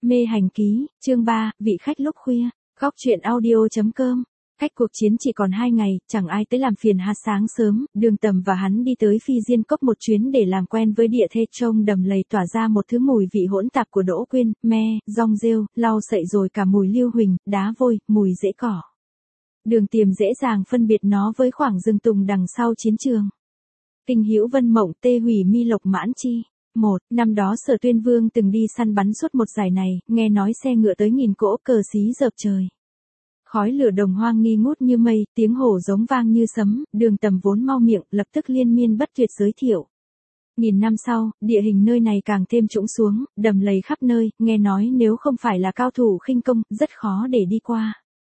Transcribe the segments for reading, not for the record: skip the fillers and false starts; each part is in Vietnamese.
Mê hành ký, chương 3, vị khách lúc khuya, góc truyện audio.com. Cách cuộc chiến chỉ còn 2 ngày, chẳng ai tới làm phiền hắn. Sáng sớm, Đường Tầm và hắn đi tới Phi Diên Cốc một chuyến để làm quen với địa thế trông đầm lầy tỏa ra một thứ mùi vị hỗn tạp của đỗ quyên, me, rong rêu, lau sậy rồi cả mùi lưu huỳnh, đá vôi, mùi rễ cỏ. Đường Tiềm dễ dàng phân biệt nó với khoảng rừng tùng đằng sau chiến trường. Kinh hữu vân mộng tê hủy mi lộc mãn chi. Năm đó Sở Tuyên Vương từng đi săn bắn suốt một dải này, nghe nói xe ngựa tới 1000 cỗ, cờ xí dợp trời. Khói lửa đồng hoang nghi ngút như mây, tiếng hổ giống vang như sấm, Đường Tầm vốn mau miệng, lập tức liên miên bất tuyệt giới thiệu. 1000 năm sau, địa hình nơi này càng thêm trũng xuống, đầm lầy khắp nơi, nghe nói nếu không phải là cao thủ khinh công, rất khó để đi qua.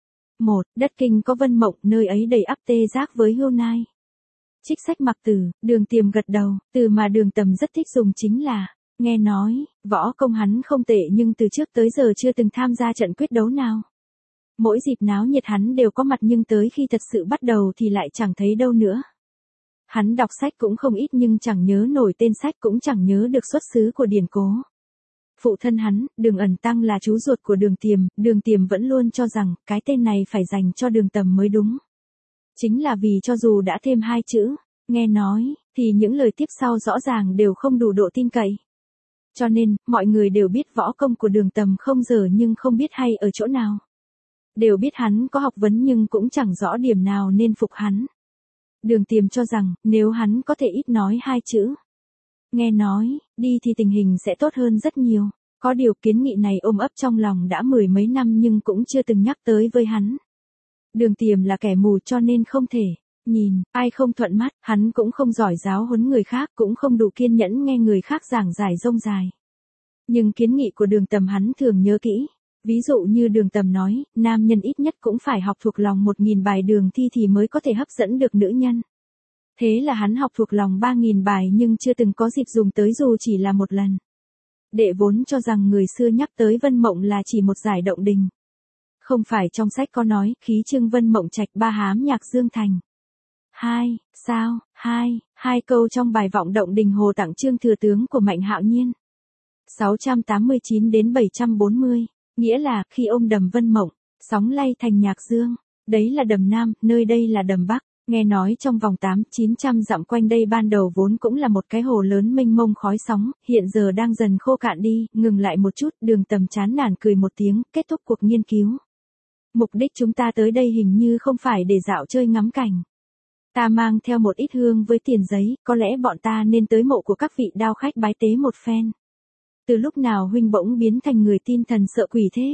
Đất Kinh có Vân Mộng, nơi ấy đầy ắp tê giác với hươu nai. Trích sách mặc từ, Đường Tiềm gật đầu, từ mà Đường Tầm rất thích dùng chính là, nghe nói, võ công hắn không tệ nhưng từ trước tới giờ chưa từng tham gia trận quyết đấu nào. Mỗi dịp náo nhiệt hắn đều có mặt nhưng tới khi thật sự bắt đầu thì lại chẳng thấy đâu nữa. Hắn đọc sách cũng không ít nhưng chẳng nhớ nổi tên sách cũng chẳng nhớ được xuất xứ của điển cố. Phụ thân hắn, Đường Ẩn Tăng là chú ruột của Đường Tiềm vẫn luôn cho rằng cái tên này phải dành cho Đường Tầm mới đúng. Chính là vì cho dù đã thêm 2 chữ, nghe nói, thì những lời tiếp sau rõ ràng đều không đủ độ tin cậy. Cho nên, mọi người đều biết võ công của Đường Tầm không dở nhưng không biết hay ở chỗ nào. Đều biết hắn có học vấn nhưng cũng chẳng rõ điểm nào nên phục hắn. Đường Tiềm cho rằng, nếu hắn có thể ít nói 2 chữ. Nghe nói, đi thì tình hình sẽ tốt hơn rất nhiều. Có điều kiến nghị này ôm ấp trong lòng đã 10 mấy năm nhưng cũng chưa từng nhắc tới với hắn. Đường Tiềm là kẻ mù cho nên không thể nhìn, ai không thuận mắt, hắn cũng không giỏi giáo huấn người khác, cũng không đủ kiên nhẫn nghe người khác giảng giải rông dài. Nhưng kiến nghị của Đường Tầm hắn thường nhớ kỹ. Ví dụ như Đường Tầm nói, nam nhân ít nhất cũng phải học thuộc lòng 1000 bài đường thi thì mới có thể hấp dẫn được nữ nhân. Thế là hắn học thuộc lòng 3000 bài nhưng chưa từng có dịp dùng tới dù chỉ là một lần. Đệ vốn cho rằng người xưa nhắc tới Vân Mộng là chỉ một giải động đình. Không phải trong sách có nói, khí trương Vân Mộng trạch 3 hám nhạc dương thành. Hai câu trong bài vọng động đình Hồ Tặng Trương Thừa Tướng của Mạnh Hạo Nhiên. 689 đến 740, nghĩa là khi ôm đầm Vân Mộng, sóng lay thành nhạc dương, đấy là đầm Nam, nơi đây là đầm Bắc. Nghe nói trong vòng 800-900 dặm quanh đây ban đầu vốn cũng là một cái hồ lớn mênh mông khói sóng, hiện giờ đang dần khô cạn đi, ngừng lại một chút, Đường Tầm chán nản cười một tiếng, kết thúc cuộc nghiên cứu. Mục đích chúng ta tới đây hình như không phải để dạo chơi ngắm cảnh. Ta mang theo một ít hương với tiền giấy, có lẽ bọn ta nên tới mộ của các vị đao khách bái tế một phen. Từ lúc nào huynh bỗng biến thành người tin thần sợ quỷ thế?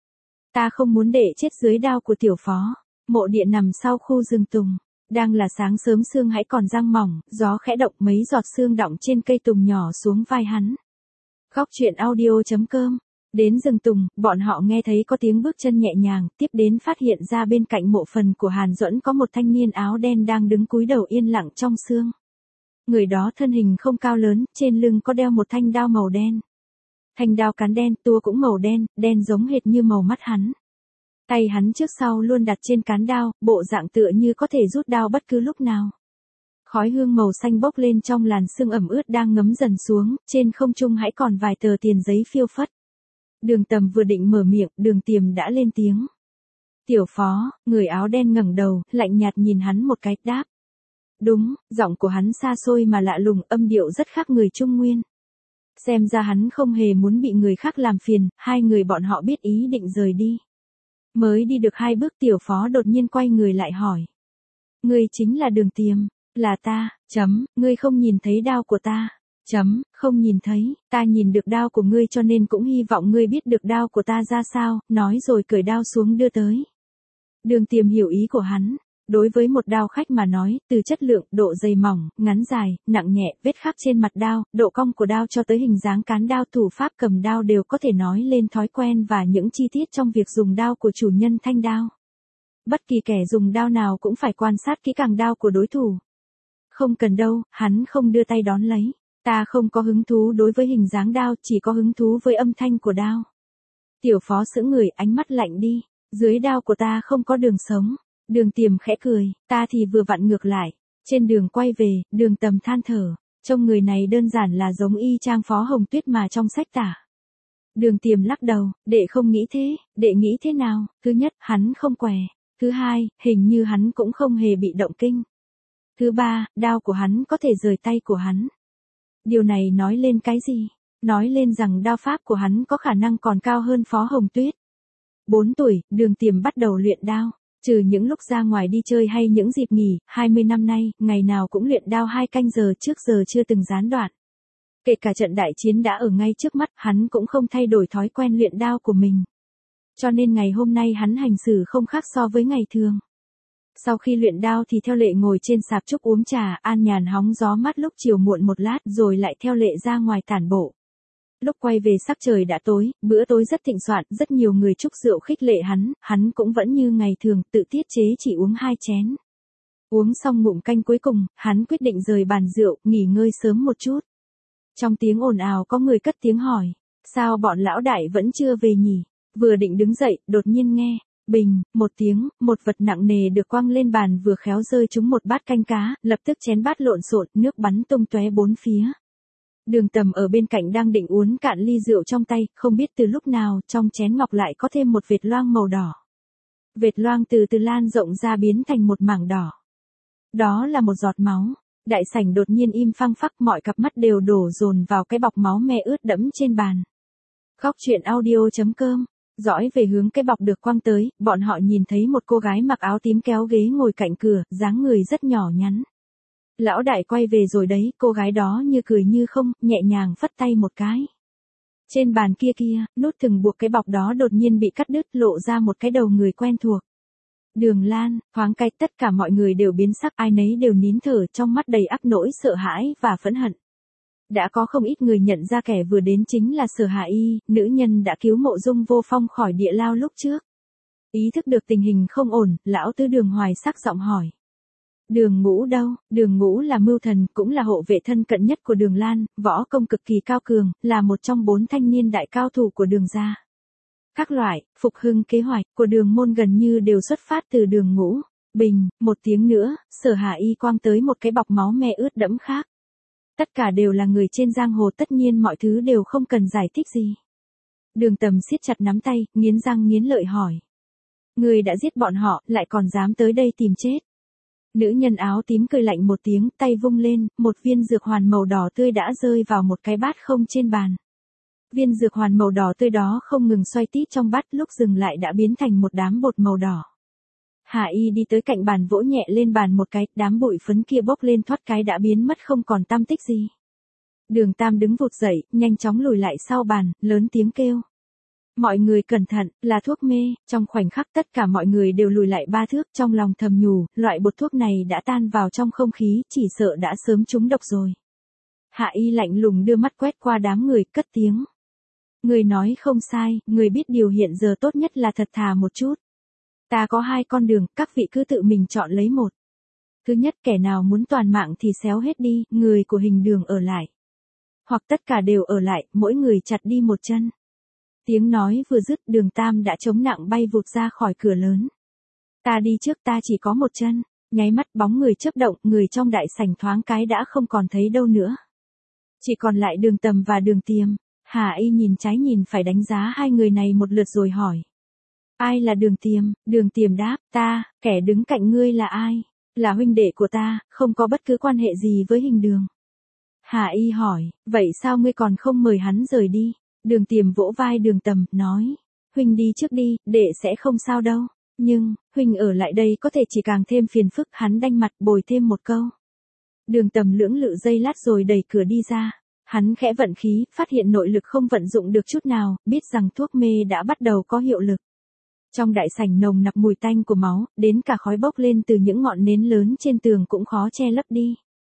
Ta không muốn để chết dưới đao của tiểu phó. Mộ địa nằm sau khu rừng tùng. Đang là sáng sớm sương hãy còn giăng mỏng, gió khẽ động mấy giọt sương đọng trên cây tùng nhỏ xuống vai hắn. Góc truyện audio.com. Đến rừng tùng, bọn họ nghe thấy có tiếng bước chân nhẹ nhàng, tiếp đến phát hiện ra bên cạnh mộ phần của Hàn Duẫn có một thanh niên áo đen đang đứng cúi đầu yên lặng trong sương. Người đó thân hình không cao lớn, trên lưng có đeo một thanh đao màu đen. Thanh đao cán đen, tua cũng màu đen, đen giống hệt như màu mắt hắn. Tay hắn trước sau luôn đặt trên cán đao, bộ dạng tựa như có thể rút đao bất cứ lúc nào. Khói hương màu xanh bốc lên trong làn sương ẩm ướt đang ngấm dần xuống, trên không trung hãy còn vài tờ tiền giấy phiêu phất. Đường Tầm vừa định mở miệng, Đường Tiềm đã lên tiếng. Tiểu phó, người áo đen ngẩng đầu, lạnh nhạt nhìn hắn một cái, đáp. Đúng, giọng của hắn xa xôi mà lạ lùng, âm điệu rất khác người Trung Nguyên. Xem ra hắn không hề muốn bị người khác làm phiền, hai người bọn họ biết ý định rời đi. Mới đi được 2 bước tiểu phó đột nhiên quay người lại hỏi. Ngươi chính là Đường Tiềm, là ta, ngươi không nhìn thấy đao của ta, không nhìn thấy, ta nhìn được đao của ngươi cho nên cũng hy vọng ngươi biết được đao của ta ra sao, nói rồi cởi đao xuống đưa tới. Đường Tiềm hiểu ý của hắn. Đối với một đao khách mà nói, từ chất lượng, độ dày mỏng, ngắn dài, nặng nhẹ, vết khắc trên mặt đao, độ cong của đao cho tới hình dáng cán đao thủ pháp cầm đao đều có thể nói lên thói quen và những chi tiết trong việc dùng đao của chủ nhân thanh đao. Bất kỳ kẻ dùng đao nào cũng phải quan sát kỹ càng đao của đối thủ. Không cần đâu, hắn không đưa tay đón lấy. Ta không có hứng thú đối với hình dáng đao, chỉ có hứng thú với âm thanh của đao. Tiểu phó sững người, ánh mắt lạnh đi. Dưới đao của ta không có đường sống. Đường Tiềm khẽ cười, ta thì vừa vặn ngược lại. Trên đường quay về, Đường Tầm than thở, trông người này đơn giản là giống y chang Phó Hồng Tuyết mà trong sách tả. Đường Tiềm lắc đầu, đệ không nghĩ thế, đệ nghĩ thế nào? Thứ nhất, hắn không què. Thứ hai, hình như hắn cũng không hề bị động kinh. Thứ ba, đao của hắn có thể rời tay của hắn. Điều này nói lên cái gì? Nói lên rằng đao pháp của hắn có khả năng còn cao hơn Phó Hồng Tuyết. 4 tuổi, Đường Tiềm bắt đầu luyện đao. Trừ những lúc ra ngoài đi chơi hay những dịp nghỉ, 20 năm nay, ngày nào cũng luyện đao 2 canh giờ trước giờ chưa từng gián đoạn. Kể cả trận đại chiến đã ở ngay trước mắt, hắn cũng không thay đổi thói quen luyện đao của mình. Cho nên ngày hôm nay hắn hành xử không khác so với ngày thường. Sau khi luyện đao thì theo lệ ngồi trên sạp trúc uống trà, an nhàn hóng gió mát lúc chiều muộn một lát rồi lại theo lệ ra ngoài tản bộ. Lúc quay về sắc trời đã tối, bữa tối rất thịnh soạn, rất nhiều người chúc rượu khích lệ hắn cũng vẫn như ngày thường, tự tiết chế chỉ uống 2 chén. Uống xong ngụm canh cuối cùng, hắn quyết định rời bàn rượu, nghỉ ngơi sớm một chút. Trong tiếng ồn ào có người cất tiếng hỏi, sao bọn lão đại vẫn chưa về nhỉ? Vừa định đứng dậy, đột nhiên nghe, bình, một tiếng, một vật nặng nề được quăng lên bàn vừa khéo rơi trúng một bát canh cá, lập tức chén bát lộn xộn, nước bắn tung tóe bốn phía. Đường Tầm ở bên cạnh đang định uống cạn ly rượu trong tay, không biết từ lúc nào, trong chén ngọc lại có thêm một vệt loang màu đỏ. Vệt loang từ từ lan rộng ra biến thành một mảng đỏ. Đó là một giọt máu. Đại sảnh đột nhiên im phăng phắc, mọi cặp mắt đều đổ dồn vào cái bọc máu me ướt đẫm trên bàn. Góc truyện audio.com. Dõi về hướng cái bọc được quăng tới, bọn họ nhìn thấy một cô gái mặc áo tím kéo ghế ngồi cạnh cửa, dáng người rất nhỏ nhắn. Lão đại quay về rồi đấy, cô gái đó như cười như không, nhẹ nhàng phất tay một cái. Trên bàn kia, nút thừng buộc cái bọc đó đột nhiên bị cắt đứt, lộ ra một cái đầu người quen thuộc. Đường Lan, thoáng cái tất cả mọi người đều biến sắc, ai nấy đều nín thở, trong mắt đầy ắp nỗi sợ hãi và phẫn hận. Đã có không ít người nhận ra kẻ vừa đến chính là Sở Hà Y, nữ nhân đã cứu Mộ Dung Vô Phong khỏi địa lao lúc trước. Ý thức được tình hình không ổn, lão tứ Đường Hoài sắc giọng hỏi. Đường Ngũ đâu? Đường Ngũ là mưu thần, cũng là hộ vệ thân cận nhất của Đường Lan, võ công cực kỳ cao cường, là một trong 4 thanh niên đại cao thủ của Đường gia. Các loại, phục hưng kế hoạch của Đường môn gần như đều xuất phát từ Đường Ngũ. Bình, một tiếng nữa, Sở Hà Y quang tới một cái bọc máu me ướt đẫm khác. Tất cả đều là người trên giang hồ, tất nhiên mọi thứ đều không cần giải thích gì. Đường Tầm siết chặt nắm tay, nghiến răng nghiến lợi hỏi. Người đã giết bọn họ, lại còn dám tới đây tìm chết. Nữ nhân áo tím cười lạnh một tiếng, tay vung lên, một viên dược hoàn màu đỏ tươi đã rơi vào một cái bát không trên bàn. Viên dược hoàn màu đỏ tươi đó không ngừng xoay tít trong bát, lúc dừng lại đã biến thành một đám bột màu đỏ. Hà Y đi tới cạnh bàn vỗ nhẹ lên bàn một cái, đám bụi phấn kia bốc lên thoát cái đã biến mất không còn tăm tích gì. Đường Tam đứng vụt dậy, nhanh chóng lùi lại sau bàn, lớn tiếng kêu. Mọi người cẩn thận, là thuốc mê. Trong khoảnh khắc tất cả mọi người đều lùi lại 3 thước, trong lòng thầm nhủ, loại bột thuốc này đã tan vào trong không khí, chỉ sợ đã sớm trúng độc rồi. Hạ Y lạnh lùng đưa mắt quét qua đám người, cất tiếng. Người nói không sai, người biết điều hiện giờ tốt nhất là thật thà một chút. Ta có 2 con đường, các vị cứ tự mình chọn lấy một. Thứ nhất, kẻ nào muốn toàn mạng thì xéo hết đi, người của Hình Đường ở lại. Hoặc tất cả đều ở lại, mỗi người chặt đi một chân. Tiếng nói vừa dứt, Đường Tam đã chống nặng bay vụt ra khỏi cửa lớn. Ta đi trước, ta chỉ có một chân. Nháy mắt bóng người chớp động, người trong đại sảnh thoáng cái đã không còn thấy đâu nữa. Chỉ còn lại Đường Tầm và Đường Tiềm. Hà Y nhìn trái nhìn phải đánh giá 2 người này một lượt rồi hỏi. Ai là Đường Tiềm? Đường Tiềm đáp, ta, kẻ đứng cạnh ngươi là ai? Là huynh đệ của ta, không có bất cứ quan hệ gì với Hình Đường. Hà Y hỏi, vậy sao ngươi còn không mời hắn rời đi? Đường Tiềm vỗ vai Đường Tầm, nói, huynh đi trước đi, đệ sẽ không sao đâu. Nhưng, huynh ở lại đây có thể chỉ càng thêm phiền phức, hắn đanh mặt bồi thêm một câu. Đường Tầm lưỡng lự giây lát rồi đẩy cửa đi ra. Hắn khẽ vận khí, phát hiện nội lực không vận dụng được chút nào, biết rằng thuốc mê đã bắt đầu có hiệu lực. Trong đại sảnh nồng nặc mùi tanh của máu, đến cả khói bốc lên từ những ngọn nến lớn trên tường cũng khó che lấp đi.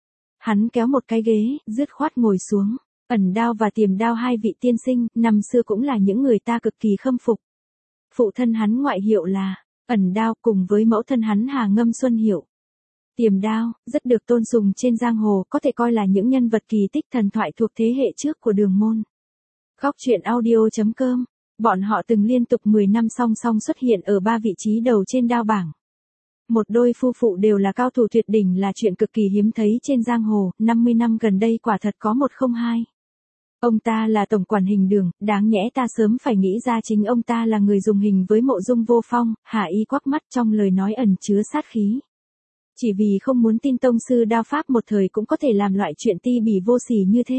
Hắn kéo một cái ghế, dứt khoát ngồi xuống. Ẩn Đao và Tiềm Đao, 2 vị tiên sinh, năm xưa cũng là những người ta cực kỳ khâm phục. Phụ thân hắn ngoại hiệu là Ẩn Đao, cùng với mẫu thân hắn Hà Ngâm Xuân hiệu. Tiềm Đao, rất được tôn sùng trên giang hồ, có thể coi là những nhân vật kỳ tích thần thoại thuộc thế hệ trước của Đường môn. Góc truyện audio.com. Bọn họ từng liên tục 10 năm song song xuất hiện ở 3 vị trí đầu trên đao bảng. Một đôi phu phụ đều là cao thủ tuyệt đỉnh là chuyện cực kỳ hiếm thấy trên giang hồ, 50 năm gần đây quả thật có một không hai. Ông ta là tổng quản Hình Đường, đáng nhẽ ta sớm phải nghĩ ra chính ông ta là người dùng hình với Mộ Dung Vô Phong, Hạ Y quắc mắt trong lời nói ẩn chứa sát khí. Chỉ vì không muốn tin tông sư đao pháp một thời cũng có thể làm loại chuyện ti bỉ vô sỉ như thế.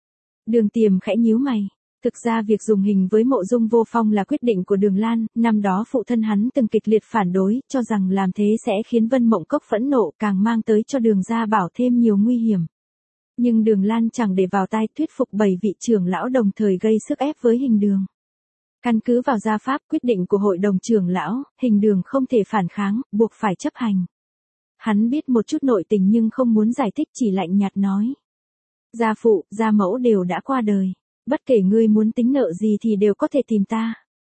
Đường Tiềm khẽ nhíu mày. Thực ra việc dùng hình với Mộ Dung Vô Phong là quyết định của Đường Lan, năm đó phụ thân hắn từng kịch liệt phản đối, cho rằng làm thế sẽ khiến Vân Mộng Cốc phẫn nộ, càng mang tới cho Đường Gia Bảo thêm nhiều nguy hiểm. Nhưng Đường Lan chẳng để vào tai, thuyết phục 7 vị trưởng lão đồng thời gây sức ép với Hình Đường. Căn cứ vào gia pháp quyết định của hội đồng trưởng lão, Hình Đường không thể phản kháng, buộc phải chấp hành. Hắn biết một chút nội tình nhưng không muốn giải thích, chỉ lạnh nhạt nói. Gia phụ, gia mẫu đều đã qua đời. Bất kể ngươi muốn tính nợ gì thì đều có thể tìm ta.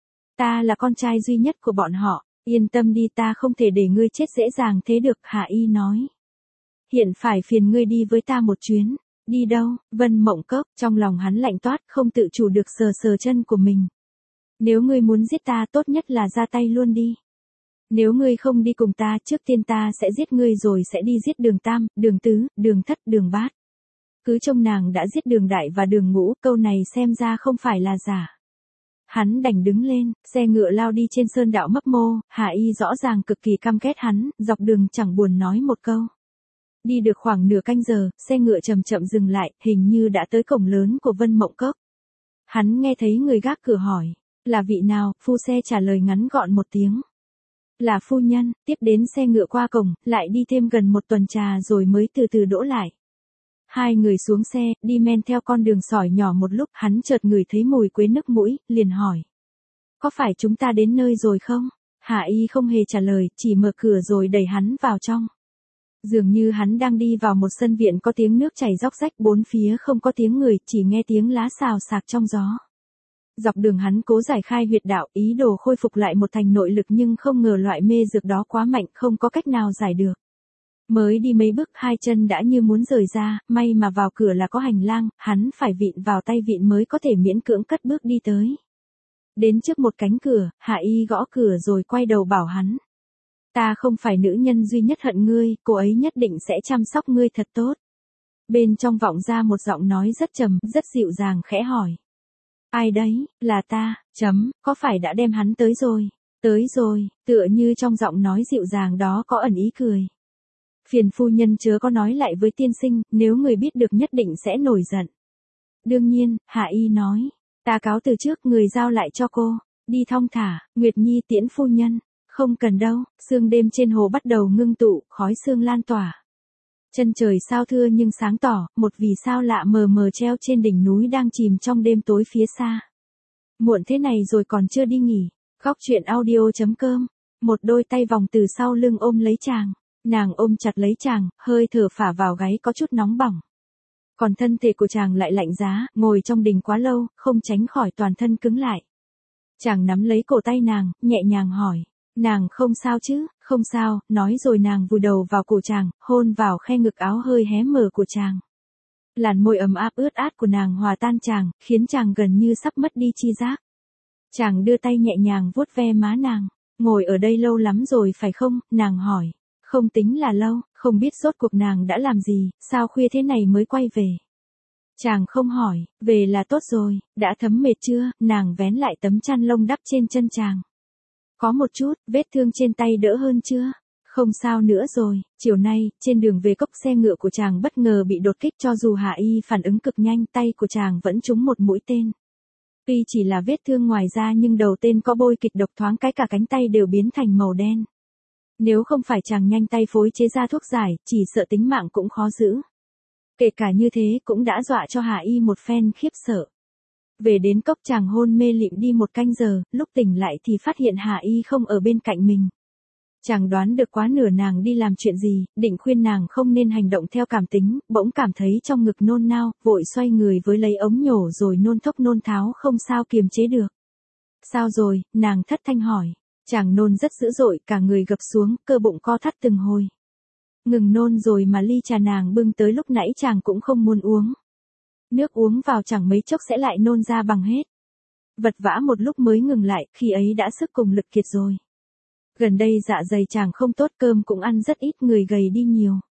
Ta là con trai duy nhất của bọn họ, yên tâm đi, ta không thể để ngươi chết dễ dàng thế được, Hạ Y nói. Hiện phải phiền ngươi đi với ta một chuyến. Đi đâu? Vân Mộng Cốc, trong lòng hắn lạnh toát, không tự chủ được sờ sờ chân của mình. Nếu ngươi muốn giết ta, tốt nhất là ra tay luôn đi. Nếu ngươi không đi cùng ta, trước tiên ta sẽ giết ngươi rồi sẽ đi giết Đường Tam, Đường Tứ, Đường Thất, Đường Bát. Cứ trông nàng đã giết Đường Đại và Đường Ngũ, câu này xem ra không phải là giả. Hắn đành đứng lên, xe ngựa lao đi trên sơn đạo mấp mô, Hạ Y rõ ràng cực kỳ căm ghét hắn, dọc đường chẳng buồn nói một câu. Đi được khoảng nửa canh giờ, xe ngựa chậm chậm dừng lại, hình như đã tới cổng lớn của Vân Mộng Cốc. Hắn nghe thấy người gác cửa hỏi, là vị nào, phu xe trả lời ngắn gọn một tiếng. Là phu nhân, tiếp đến xe ngựa qua cổng, lại đi thêm gần một tuần trà rồi mới từ từ đỗ lại. Hai người xuống xe, đi men theo con đường sỏi nhỏ một lúc, hắn chợt ngửi thấy mùi quế nước mũi, liền hỏi. Có phải chúng ta đến nơi rồi không? Hạ Y không hề trả lời, chỉ mở cửa rồi đẩy hắn vào trong. Dường như hắn đang đi vào một sân viện có tiếng nước chảy róc rách, bốn phía không có tiếng người, chỉ nghe tiếng lá xào xạc trong gió. Dọc đường hắn cố giải khai huyệt đạo, ý đồ khôi phục lại một thành nội lực, nhưng không ngờ loại mê dược đó quá mạnh, không có cách nào giải được. Mới đi mấy bước, hai chân đã như muốn rời ra, may mà vào cửa là có hành lang, hắn phải vịn vào tay vịn mới có thể miễn cưỡng cất bước đi tới. Đến trước một cánh cửa, Hạ Y gõ cửa rồi quay đầu bảo hắn. Ta không phải nữ nhân duy nhất hận ngươi, cô ấy nhất định sẽ chăm sóc ngươi thật tốt. Bên trong vọng ra một giọng nói rất trầm, rất dịu dàng, khẽ hỏi. Ai đấy? Là ta, có phải đã đem hắn tới rồi? Tới rồi, tựa như trong giọng nói dịu dàng đó có ẩn ý cười. Phiền phu nhân chớ có nói lại với tiên sinh, nếu người biết được nhất định sẽ nổi giận. Đương nhiên, Hạ Y nói. Ta cáo từ trước, người giao lại cho cô. Đi thong thả, Nguyệt Nhi tiễn phu nhân. Không cần đâu, sương đêm trên hồ bắt đầu ngưng tụ, khói sương lan tỏa. Chân trời sao thưa nhưng sáng tỏ, một vì sao lạ mờ mờ treo trên đỉnh núi đang chìm trong đêm tối phía xa. Muộn thế này rồi còn chưa đi nghỉ. Góc truyện audio.com. Một đôi tay vòng từ sau lưng ôm lấy chàng. Nàng ôm chặt lấy chàng, hơi thở phả vào gáy có chút nóng bỏng. Còn thân thể của chàng lại lạnh giá, ngồi trong đình quá lâu, không tránh khỏi toàn thân cứng lại. Chàng nắm lấy cổ tay nàng, nhẹ nhàng hỏi. Nàng không sao chứ? Không sao, nói rồi nàng vùi đầu vào cổ chàng, hôn vào khe ngực áo hơi hé mở của chàng. Làn môi ấm áp ướt át của nàng hòa tan chàng, khiến chàng gần như sắp mất đi chi giác. Chàng đưa tay nhẹ nhàng vuốt ve má nàng. Ngồi ở đây lâu lắm rồi phải không? Nàng hỏi. Không tính là lâu, không biết rốt cuộc nàng đã làm gì, sao khuya thế này mới quay về. Chàng không hỏi, về là tốt rồi, đã thấm mệt chưa? Nàng vén lại tấm chăn lông đắp trên chân chàng. Có một chút, vết thương trên tay đỡ hơn chưa? Không sao nữa rồi. Chiều nay, trên đường về cốc, xe ngựa của chàng bất ngờ bị đột kích, cho dù Hạ Y phản ứng cực nhanh, tay của chàng vẫn trúng một mũi tên. Tuy chỉ là vết thương ngoài da nhưng đầu tên có bôi kịch độc, thoáng cái cả cánh tay đều biến thành màu đen. Nếu không phải chàng nhanh tay phối chế ra thuốc giải, chỉ sợ tính mạng cũng khó giữ. Kể cả như thế cũng đã dọa cho Hạ Y một phen khiếp sợ. Về đến cốc, chàng hôn mê lịm đi một canh giờ, lúc tỉnh lại thì phát hiện Hạ Y không ở bên cạnh mình. Chàng đoán được quá nửa nàng đi làm chuyện gì, định khuyên nàng không nên hành động theo cảm tính, bỗng cảm thấy trong ngực nôn nao, vội xoay người với lấy ống nhổ rồi nôn thốc nôn tháo không sao kiềm chế được. Sao rồi? Nàng thất thanh hỏi. Chàng nôn rất dữ dội, cả người gập xuống, cơ bụng co thắt từng hồi. Ngừng nôn rồi mà ly trà nàng bưng tới lúc nãy chàng cũng không muốn uống. Nước uống vào chẳng mấy chốc sẽ lại nôn ra bằng hết. Vật vã một lúc mới ngừng lại, khi ấy đã sức cùng lực kiệt rồi. Gần đây dạ dày chàng không tốt, cơm cũng ăn rất ít, người gầy đi nhiều.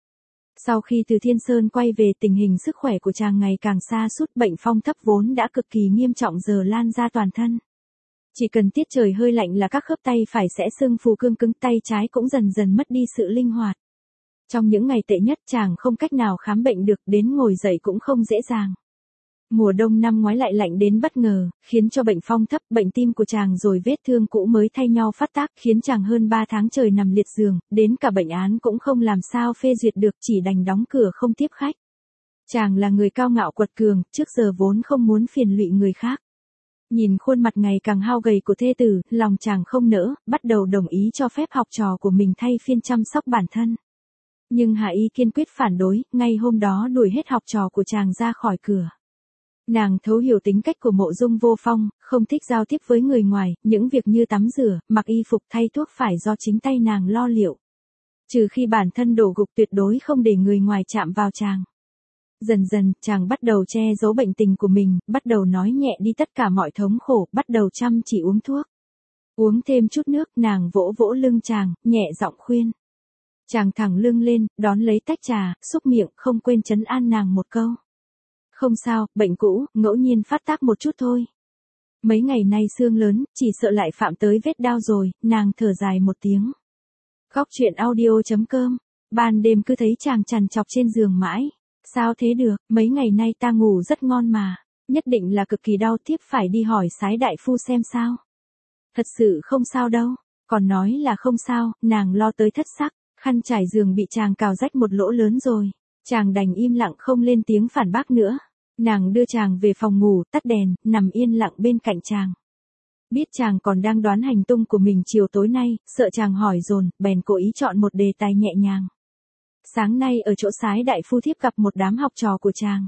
Sau khi từ Thiên Sơn quay về, tình hình sức khỏe của chàng ngày càng sa sút, bệnh phong thấp vốn đã cực kỳ nghiêm trọng giờ lan ra toàn thân. Chỉ cần tiết trời hơi lạnh là các khớp tay phải sẽ sưng phù cương cứng, tay trái cũng dần dần mất đi sự linh hoạt. Trong những ngày tệ nhất chàng không cách nào khám bệnh được, đến ngồi dậy cũng không dễ dàng. Mùa đông năm ngoái lại lạnh đến bất ngờ, khiến cho bệnh phong thấp, bệnh tim của chàng rồi vết thương cũ mới thay nhau phát tác, khiến chàng hơn 3 tháng trời nằm liệt giường, đến cả bệnh án cũng không làm sao phê duyệt được, chỉ đành đóng cửa không tiếp khách. Chàng là người cao ngạo quật cường, trước giờ vốn không muốn phiền lụy người khác. Nhìn khuôn mặt ngày càng hao gầy của thê tử, lòng chàng không nỡ, bắt đầu đồng ý cho phép học trò của mình thay phiên chăm sóc bản thân. Nhưng Hà Y kiên quyết phản đối, ngay hôm đó đuổi hết học trò của chàng ra khỏi cửa. Nàng thấu hiểu tính cách của Mộ Dung Vô Phong, không thích giao tiếp với người ngoài, những việc như tắm rửa, mặc y phục, thay thuốc phải do chính tay nàng lo liệu. Trừ khi bản thân đổ gục, tuyệt đối không để người ngoài chạm vào chàng. Dần dần, chàng bắt đầu che giấu bệnh tình của mình, bắt đầu nói nhẹ đi tất cả mọi thống khổ, bắt đầu chăm chỉ uống thuốc. Uống thêm chút nước, nàng vỗ vỗ lưng chàng, nhẹ giọng khuyên. Chàng thẳng lưng lên, đón lấy tách trà, xúc miệng, không quên trấn an nàng một câu. Không sao, bệnh cũ, ngẫu nhiên phát tác một chút thôi. Mấy ngày nay xương lớn, chỉ sợ lại phạm tới vết đau rồi, nàng thở dài một tiếng. Góc chuyện audio.com, ban đêm cứ thấy chàng trằn trọc trên giường mãi. Sao thế được, mấy ngày nay ta ngủ rất ngon mà, nhất định là cực kỳ đau, tiếp phải đi hỏi Sái đại phu xem sao. Thật sự không sao đâu, còn nói là không sao, nàng lo tới thất sắc, khăn trải giường bị chàng cào rách một lỗ lớn rồi. Chàng đành im lặng không lên tiếng phản bác nữa. Nàng đưa chàng về phòng ngủ, tắt đèn, nằm yên lặng bên cạnh chàng. Biết chàng còn đang đoán hành tung của mình chiều tối nay, sợ chàng hỏi dồn, bèn cố ý chọn một đề tài nhẹ nhàng. Sáng nay ở chỗ Sái đại phu thiếp gặp một đám học trò của chàng.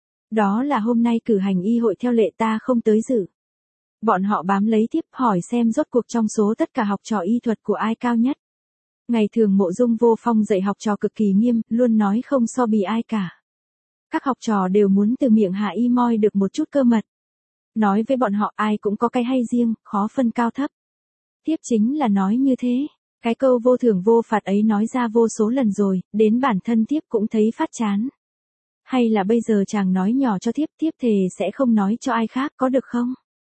Đó là hôm nay cử hành y hội theo lệ ta không tới dự. Bọn họ bám lấy thiếp hỏi xem rốt cuộc trong số tất cả học trò y thuật của ai cao nhất. Ngày thường Mộ Dung Vô Phong dạy học trò cực kỳ nghiêm, luôn nói không so bì ai cả. Các học trò đều muốn từ miệng Hạ Y moi được một chút cơ mật. Nói với bọn họ ai cũng có cái hay riêng, khó phân cao thấp. Tiếp chính là nói như thế. Cái câu vô thưởng vô phạt ấy nói ra vô số lần rồi, đến bản thân Thiếp cũng thấy phát chán. Hay là bây giờ chàng nói nhỏ cho Thiếp, Thiếp thề sẽ không nói cho ai khác, có được không?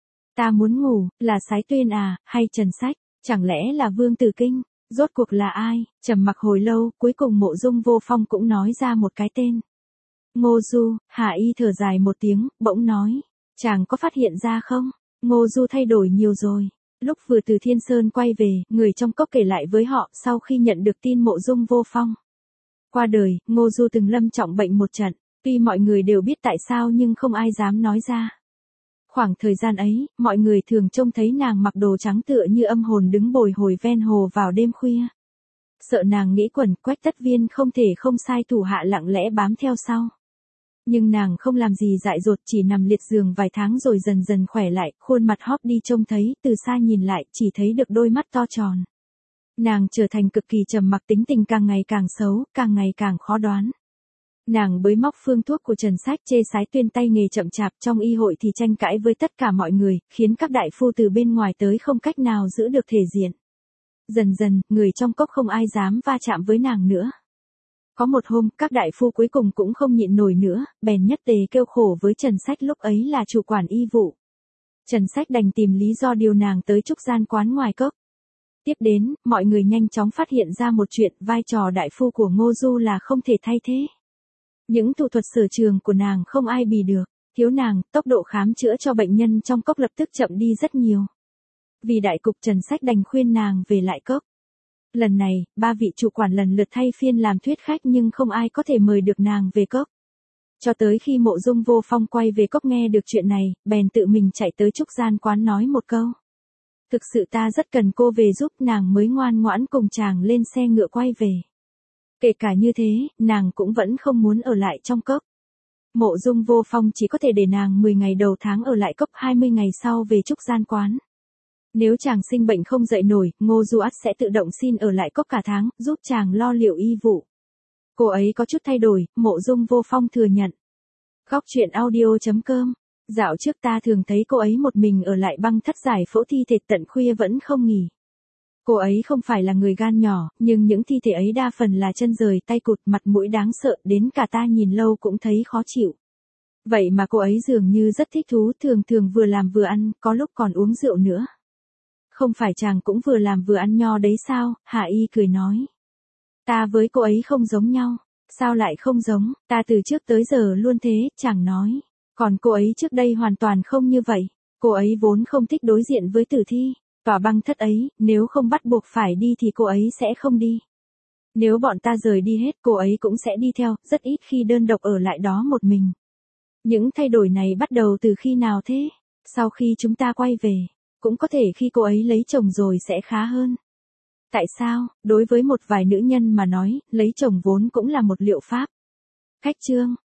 Ta muốn ngủ, là Sái Tuyên à, hay Trần Sách, chẳng lẽ là Vương Tử Kinh, rốt cuộc là ai? Trầm mặc hồi lâu, cuối cùng Mộ Dung Vô Phong cũng nói ra một cái tên. Ngô Du. Hạ Y thở dài một tiếng, bỗng nói, chàng có phát hiện ra không? Ngô Du thay đổi nhiều rồi. Lúc vừa từ Thiên Sơn quay về, người trong cốc kể lại với họ, sau khi nhận được tin Mộ Dung Vô Phong qua đời, Ngô Du từng lâm trọng bệnh một trận, tuy mọi người đều biết tại sao nhưng không ai dám nói ra. Khoảng thời gian ấy, mọi người thường trông thấy nàng mặc đồ trắng tựa như âm hồn đứng bồi hồi ven hồ vào đêm khuya. Sợ nàng nghĩ quẩn, Quách Tất Viên không thể không sai thủ hạ lặng lẽ bám theo sau. Nhưng nàng không làm gì dại dột, chỉ nằm liệt giường vài tháng rồi dần dần khỏe lại, khuôn mặt hóp đi trông thấy, từ xa nhìn lại, chỉ thấy được đôi mắt to tròn. Nàng trở thành cực kỳ trầm mặc, tính tình càng ngày càng xấu, càng ngày càng khó đoán. Nàng bới móc phương thuốc của Trần Sách, chê Sái Tuyên tay nghề chậm chạp, trong y hội thì tranh cãi với tất cả mọi người, khiến các đại phu từ bên ngoài tới không cách nào giữ được thể diện. Dần dần, người trong cốc không ai dám va chạm với nàng nữa. Có một hôm, các đại phu cuối cùng cũng không nhịn nổi nữa, bèn nhất tề kêu khổ với Trần Sách, lúc ấy là chủ quản y vụ. Trần Sách đành tìm lý do điều nàng tới trúc gian quán ngoài cốc. Tiếp đến, mọi người nhanh chóng phát hiện ra một chuyện, vai trò đại phu của Ngô Du là không thể thay thế. Những thủ thuật sở trường của nàng không ai bì được, thiếu nàng, tốc độ khám chữa cho bệnh nhân trong cốc lập tức chậm đi rất nhiều. Vì đại cục, Trần Sách đành khuyên nàng về lại cốc. Lần này, 3 vị chủ quản lần lượt thay phiên làm thuyết khách nhưng không ai có thể mời được nàng về cốc. Cho tới khi Mộ Dung Vô Phong quay về cốc nghe được chuyện này, bèn tự mình chạy tới trúc gian quán nói một câu. Thực sự ta rất cần cô về giúp, nàng mới ngoan ngoãn cùng chàng lên xe ngựa quay về. Kể cả như thế, nàng cũng vẫn không muốn ở lại trong cốc. Mộ Dung Vô Phong chỉ có thể để nàng 10 ngày đầu tháng ở lại cốc, 20 ngày sau về trúc gian quán. Nếu chàng sinh bệnh không dậy nổi, Ngô Du ắt sẽ tự động xin ở lại cốc cả tháng, giúp chàng lo liệu y vụ. Cô ấy có chút thay đổi, Mộ Dung Vô Phong thừa nhận. Góc chuyện audio.com, dạo trước ta thường thấy cô ấy một mình ở lại Băng Thất giải phẫu thi thể tận khuya vẫn không nghỉ. Cô ấy không phải là người gan nhỏ, nhưng những thi thể ấy đa phần là chân rời tay cụt, mặt mũi đáng sợ đến cả ta nhìn lâu cũng thấy khó chịu. Vậy mà cô ấy dường như rất thích thú, thường thường vừa làm vừa ăn, có lúc còn uống rượu nữa. Không phải chàng cũng vừa làm vừa ăn nho đấy sao? Hạ Y cười nói. Ta với cô ấy không giống nhau. Sao lại không giống? Ta từ trước tới giờ luôn thế, chàng nói. Còn cô ấy trước đây hoàn toàn không như vậy. Cô ấy vốn không thích đối diện với tử thi. Tòa băng thất ấy, nếu không bắt buộc phải đi thì cô ấy sẽ không đi. Nếu bọn ta rời đi hết, cô ấy cũng sẽ đi theo, rất ít khi đơn độc ở lại đó một mình. Những thay đổi này bắt đầu từ khi nào thế? Sau khi chúng ta quay về, cũng có thể khi cô ấy lấy chồng rồi sẽ khá hơn. Tại sao? Đối với một vài nữ nhân mà nói, lấy chồng vốn cũng là một liệu pháp. Khách chương